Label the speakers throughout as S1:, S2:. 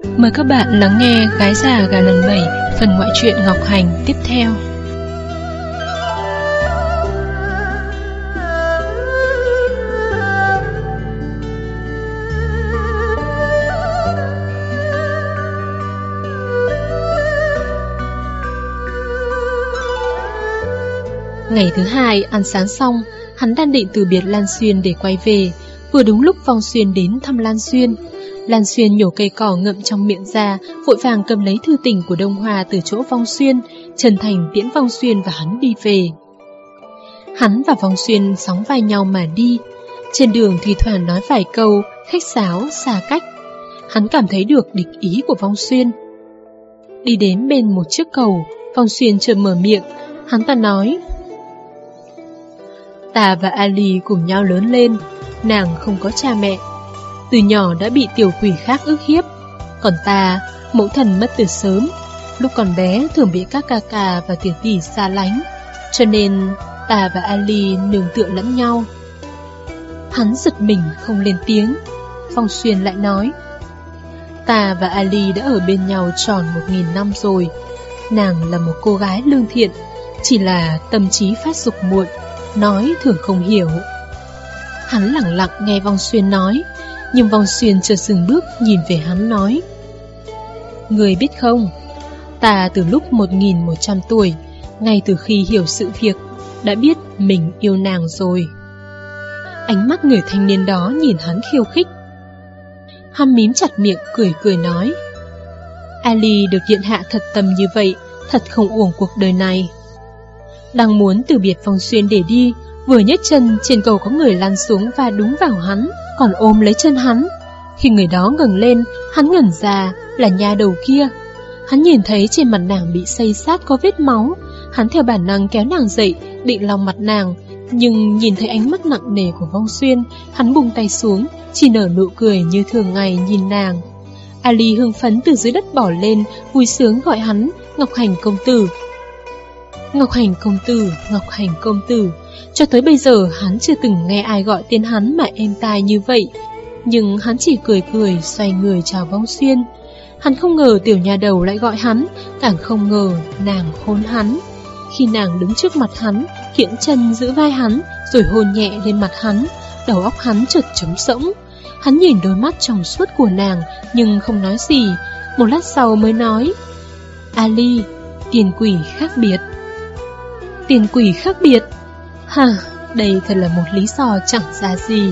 S1: Mời các bạn lắng nghe Gái già gà lần 7 phần ngoại truyện Ngọc Hành tiếp theo. Ngày thứ hai ăn sáng xong, hắn đang định từ biệt Lan Xuyên để quay về. Vừa đúng lúc Phong Xuyên đến thăm Lan Xuyên. Lan Xuyên nhổ cây cỏ ngậm trong miệng ra, vội vàng cầm lấy thư tình của Đông Hoa từ chỗ Phong Xuyên, chân thành tiễn Phong Xuyên và hắn đi về. Hắn và Phong Xuyên sóng vai nhau mà đi. Trên đường thỉnh thoảng nói vài câu, khách sáo, xa cách. Hắn cảm thấy được địch ý của Phong Xuyên. Đi đến bên một chiếc cầu, Phong Xuyên chợt mở miệng, hắn ta nói: "Ta và Ali cùng nhau lớn lên, nàng không có cha mẹ. Từ nhỏ đã bị tiểu quỷ khác ức hiếp. Còn ta, mẫu thân mất từ sớm. Lúc còn bé thường bị các ca ca và tỷ tỷ xa lánh. Cho nên ta và Ali nương tựa lẫn nhau." Hắn giật mình không lên tiếng. Phong Xuyên lại nói: "Ta và Ali đã ở bên nhau tròn 1000 năm rồi. Nàng là một cô gái lương thiện, chỉ là tâm trí phát dục muộn, nói thường không hiểu." Hắn lặng lặng nghe Phong Xuyên nói, nhưng Phong Xuyên chợt dừng bước nhìn về hắn nói: "Người biết không, ta từ lúc 1100 tuổi, ngay từ khi hiểu sự việc, đã biết mình yêu nàng rồi." Ánh mắt người thanh niên đó nhìn hắn khiêu khích. Hắn mím chặt miệng cười cười nói: "Ali được điện hạ thật tâm như vậy, thật không uổng cuộc đời này." Đang muốn từ biệt Phong Xuyên để đi, vừa nhấc chân trên cầu có người lăn xuống và đúng vào hắn, còn ôm lấy chân hắn. Khi người đó ngẩng lên, hắn ngẩn ra, là nha đầu kia. Hắn nhìn thấy trên mặt nàng bị xây xát có vết máu. Hắn theo bản năng kéo nàng dậy, định lau mặt nàng, nhưng nhìn thấy ánh mắt nặng nề của Phong Xuyên, hắn buông tay xuống, chỉ nở nụ cười như thường ngày nhìn nàng. Ali hưng phấn từ dưới đất bỏ lên, vui sướng gọi hắn Ngọc Hành công tử. Ngọc Hành công tử, Ngọc Hành công tử. Cho tới bây giờ hắn chưa từng nghe ai gọi tên hắn mà êm tai như vậy. Nhưng hắn chỉ cười cười xoay người chào Phong Xuyên. Hắn không ngờ tiểu nha đầu lại gọi hắn, càng không ngờ nàng hôn hắn. Khi nàng đứng trước mặt hắn, kiễng chân giữ vai hắn, rồi hôn nhẹ lên mặt hắn, đầu óc hắn chợt trống rỗng. Hắn nhìn đôi mắt trong suốt của nàng nhưng không nói gì. Một lát sau mới nói: "Ali, tiền quỷ khác biệt." Tiền quỷ khác biệt? Hả, đây thật là một lý do chẳng ra gì.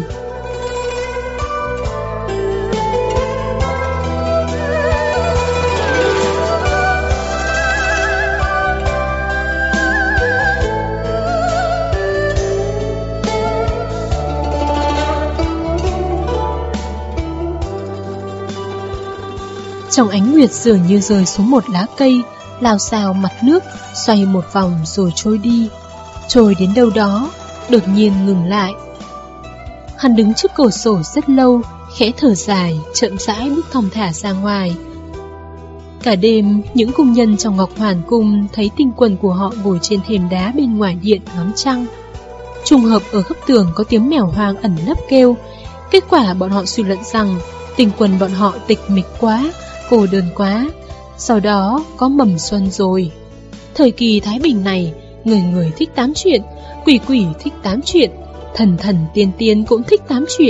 S1: Trong ánh nguyệt dường như rơi xuống một lá cây, lao xao mặt nước, xoay một vòng rồi trôi đi. Trôi đến đâu đó, đột nhiên ngừng lại. Hắn đứng trước cửa sổ rất lâu, khẽ thở dài, chậm rãi bước thong thả ra ngoài. Cả đêm, những cung nhân trong Ngọc Hoàn Cung thấy tinh quần của họ ngồi trên thềm đá bên ngoài điện ngắm trăng. Trùng hợp ở góc tường có tiếng mèo hoang ẩn nấp kêu. Kết quả bọn họ suy luận rằng tinh quần bọn họ tịch mịch quá, cô đơn quá. Sau đó có mầm xuân rồi. Thời kỳ Thái Bình này, người người thích tám chuyện, quỷ quỷ thích tám chuyện, thần thần tiên tiên cũng thích tám chuyện.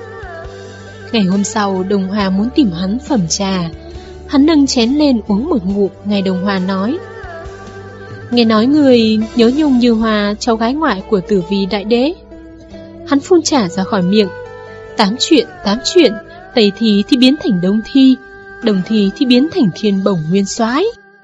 S1: Ngày hôm sau, Đồng Hòa muốn tìm hắn phẩm trà. Hắn nâng chén lên uống một ngụm. Ngài Đồng Hòa nói: "Nghe nói người nhớ Nhung Như Hòa, cháu gái ngoại của Tử Vi đại đế." Hắn phun trà ra khỏi miệng: tám chuyện, Tây Thi thì biến thành Đông Thi, Đồng Thi thì biến thành Thiên Bổng Nguyên Soái.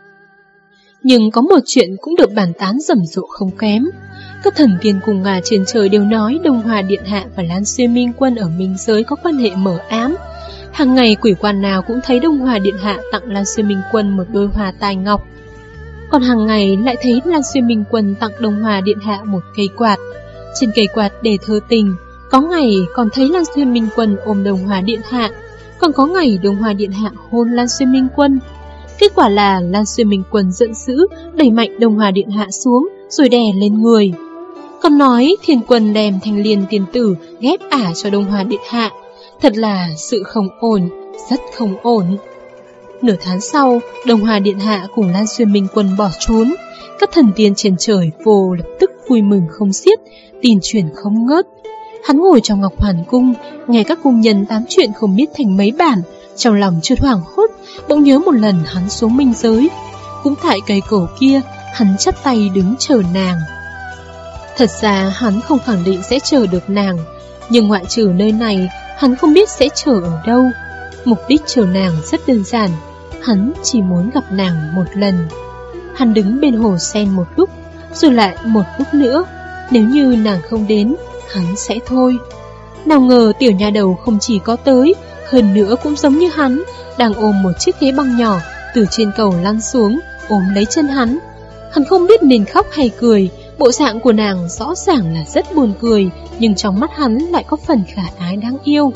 S1: Nhưng có một chuyện cũng được bàn tán rầm rộ không kém. Các thần tiên cùng ngà trên trời đều nói Đông Hòa Điện Hạ và Lan Xuyên Minh Quân ở Minh Giới có quan hệ mờ ám. Hàng ngày quỷ quan nào cũng thấy Đông Hòa Điện Hạ tặng Lan Xuyên Minh Quân một đôi hoa tai ngọc. Còn hàng ngày lại thấy Lan Xuyên Minh Quân tặng Đông Hòa Điện Hạ một cây quạt. Trên cây quạt để thơ tình. Có ngày còn thấy Lan Xuyên Minh Quân ôm Đông Hòa Điện Hạ, còn có ngày Đông Hòa Điện Hạ hôn Lan Xuyên Minh Quân. Kết quả là Lan Xuyên Minh Quân giận dữ, đẩy mạnh Đông Hòa Điện Hạ xuống, rồi đè lên người. Còn nói Thiên Quân đem Thanh Liên tiên tử ghép ả cho Đông Hòa Điện Hạ. Thật là sự không ổn, rất không ổn. Nửa tháng sau, Đông Hoa Điện Hạ cùng Lan Xuyên Minh Quân bỏ trốn. Các thần tiên trên trời vô lập tức vui mừng không xiết, tin truyền không ngớt. Hắn ngồi trong Ngọc Hoàn Cung, nghe các cung nhân tám chuyện không biết thành mấy bản, trong lòng chợt hoảng hốt, bỗng nhớ một lần hắn xuống minh giới. Cũng tại cây cổ kia, hắn chắp tay đứng chờ nàng. Thật ra hắn không khẳng định sẽ chờ được nàng, nhưng ngoại trừ nơi này, hắn không biết sẽ chờ ở đâu. Mục đích chờ nàng rất đơn giản, hắn chỉ muốn gặp nàng một lần. Hắn đứng bên hồ sen một lúc, rồi lại một lúc nữa. Nếu như nàng không đến, hắn sẽ thôi. Nào ngờ tiểu nha đầu không chỉ có tới, hơn nữa cũng giống như hắn, đang ôm một chiếc ghế băng nhỏ, từ trên cầu lăn xuống, ôm lấy chân hắn. Hắn không biết nên khóc hay cười, bộ dạng của nàng rõ ràng là rất buồn cười, nhưng trong mắt hắn lại có phần khả ái đáng yêu.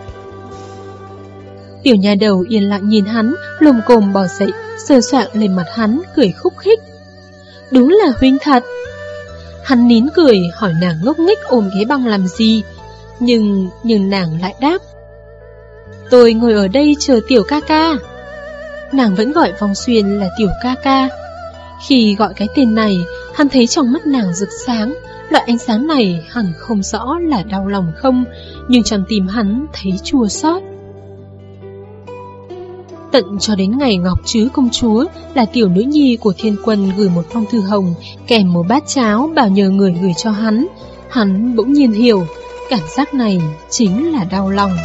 S1: Tiểu nha đầu yên lặng nhìn hắn, lồm cồm bò dậy, sờ soạng lên mặt hắn, cười khúc khích. Đúng là huynh thật. Hắn nín cười, hỏi nàng ngốc nghếch ôm ghế băng làm gì, nhưng nàng lại đáp. Tôi ngồi ở đây chờ tiểu ca ca. Nàng vẫn gọi Vong Xuyên là tiểu ca ca. Khi gọi cái tên này, hắn thấy trong mắt nàng rực sáng. Loại ánh sáng này hẳn không rõ là đau lòng không, nhưng trong tim hắn thấy chua xót. Tận cho đến ngày Ngọc Trứ công chúa là tiểu nữ nhi của Thiên Quân gửi một phong thư hồng kèm một bát cháo bảo nhờ người gửi cho hắn bỗng nhiên hiểu, cảm giác này chính là đau lòng.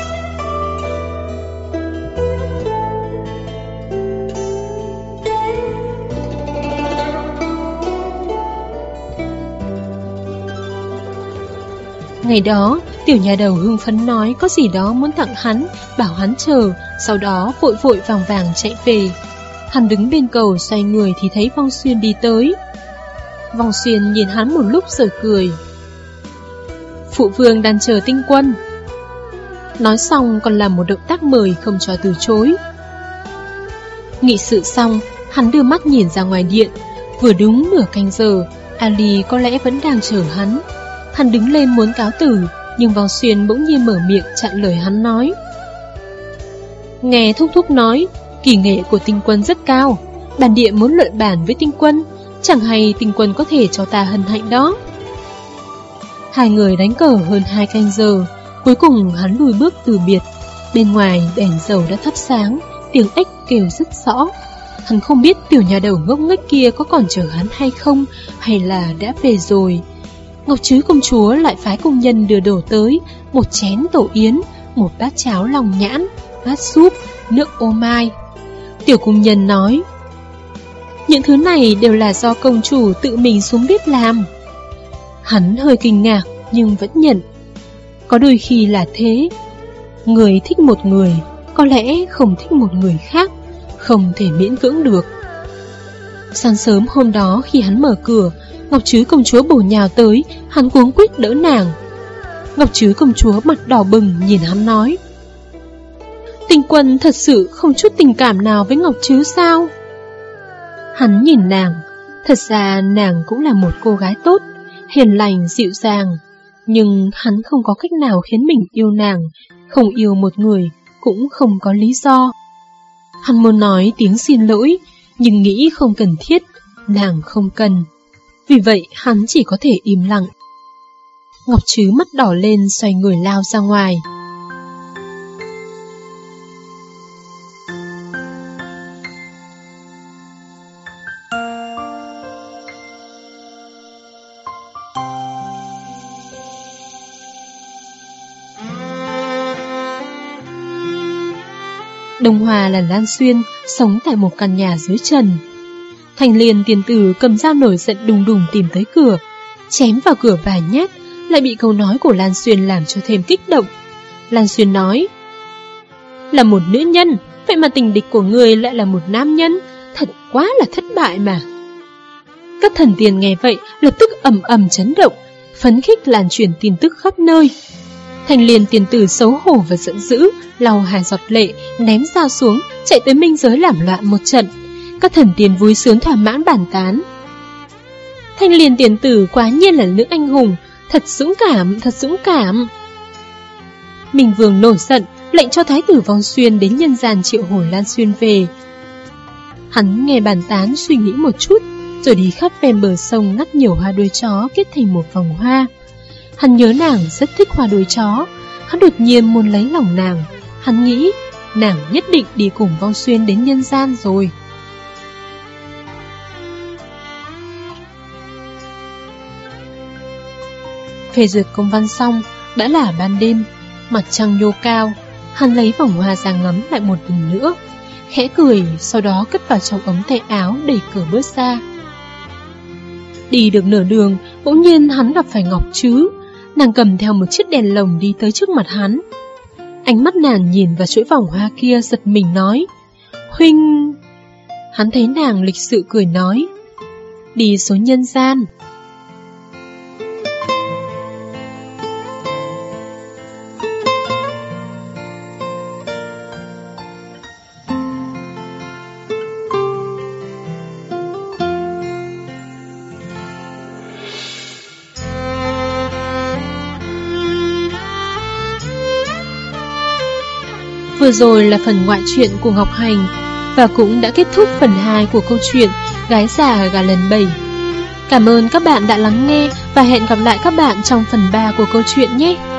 S1: Ngày đó, tiểu nhà đầu hưng phấn nói có gì đó muốn tặng hắn, bảo hắn chờ, sau đó vội vội vàng vàng chạy về. Hắn đứng bên cầu xoay người thì thấy Vong Xuyên đi tới. Vong Xuyên nhìn hắn một lúc rồi cười. Phụ vương đang chờ Tinh Quân. Nói xong còn làm một động tác mời không cho từ chối. Nghị sự xong, hắn đưa mắt nhìn ra ngoài điện. Vừa đúng nửa canh giờ, Ali có lẽ vẫn đang chờ hắn. Hắn đứng lên muốn cáo từ, nhưng Vong Xuyên bỗng nhiên mở miệng chặn lời hắn nói. Nghe thúc thúc nói, kỳ nghệ của Tinh Quân rất cao, bản địa muốn luận bản với Tinh Quân, chẳng hay Tinh Quân có thể cho ta hân hạnh đó. Hai người đánh cờ hơn 2 canh giờ, cuối cùng hắn lùi bước từ biệt. Bên ngoài đèn dầu đã thắp sáng, tiếng ếch kêu rất rõ. Hắn không biết tiểu nhà đầu ngốc nghếch kia có còn chờ hắn hay không, hay là đã về rồi. Ngọc Trứ công chúa lại phái công nhân đưa đồ tới, một chén tổ yến, một bát cháo lòng nhãn, bát súp, nước ô mai. Tiểu công nhân nói, những thứ này đều là do công chủ tự mình xuống bếp làm. Hắn hơi kinh ngạc nhưng vẫn nhận. Có đôi khi là thế, người thích một người, có lẽ không thích một người khác, không thể miễn cưỡng được. Sáng sớm hôm đó khi hắn mở cửa, Ngọc Trứ công chúa bổ nhào tới, hắn cuống quýt đỡ nàng. Ngọc Trứ công chúa mặt đỏ bừng nhìn hắn nói, Tinh Quân thật sự không chút tình cảm nào với Ngọc Trứ sao? Hắn nhìn nàng, thật ra nàng cũng là một cô gái tốt, hiền lành, dịu dàng, nhưng hắn không có cách nào khiến mình yêu nàng, không yêu một người cũng không có lý do. Hắn muốn nói tiếng xin lỗi, nhưng nghĩ không cần thiết, nàng không cần. Vì vậy hắn chỉ có thể im lặng. Ngọc Trứ mắt đỏ lên xoay người lao ra ngoài. Đông Hòa là Lan Xuyên, sống tại một căn nhà dưới trần. Thành Liên tiền tử cầm dao nổi giận đùng đùng tìm tới cửa, chém vào cửa vài nhát, lại bị câu nói của Lan Xuyên làm cho thêm kích động. Lan Xuyên nói, là một nữ nhân, vậy mà tình địch của người lại là một nam nhân, thật quá là thất bại mà. Các thần tiên nghe vậy lập tức ầm ầm chấn động, phấn khích lan truyền tin tức khắp nơi. Thành Liên tiền tử xấu hổ và giận dữ, lau 2 giọt lệ, ném dao xuống, chạy tới minh giới làm loạn một trận. Các thần tiên vui sướng thỏa mãn bàn tán. Thành Liên tiền tử quá nhiên là nữ anh hùng, thật dũng cảm, thật dũng cảm. Minh Vương nổi giận, lệnh cho Thái tử Vong Xuyên đến nhân gian triệu hồi Lan Xuyên về. Hắn nghe bàn tán suy nghĩ một chút, rồi đi khắp ven bờ sông ngắt nhiều hoa đuôi chó kết thành một vòng hoa. Hắn nhớ nàng rất thích hoa đuôi chó, hắn đột nhiên muốn lấy lòng nàng. Hắn nghĩ nàng nhất định đi cùng Vong Xuyên đến nhân gian rồi. Phê duyệt công văn xong, đã là ban đêm, mặt trăng nhô cao. Hắn lấy vòng hoa ra ngắm lại một lần nữa, khẽ cười, sau đó cất vào trong ống tay áo, đẩy cửa bước ra. Đi được nửa đường, bỗng nhiên hắn gặp phải Ngọc Trứ. Nàng cầm theo một chiếc đèn lồng đi tới trước mặt hắn. Ánh mắt nàng nhìn vào chuỗi vòng hoa kia, giật mình nói: "Huynh..." Hắn thấy nàng lịch sự cười nói: "Đi xuống nhân gian." Vừa rồi là phần ngoại truyện của Ngọc Hành, và cũng đã kết thúc phần 2 của câu chuyện Gái già gả lần 7. Cảm ơn các bạn đã lắng nghe và hẹn gặp lại các bạn trong phần 3 của câu chuyện nhé.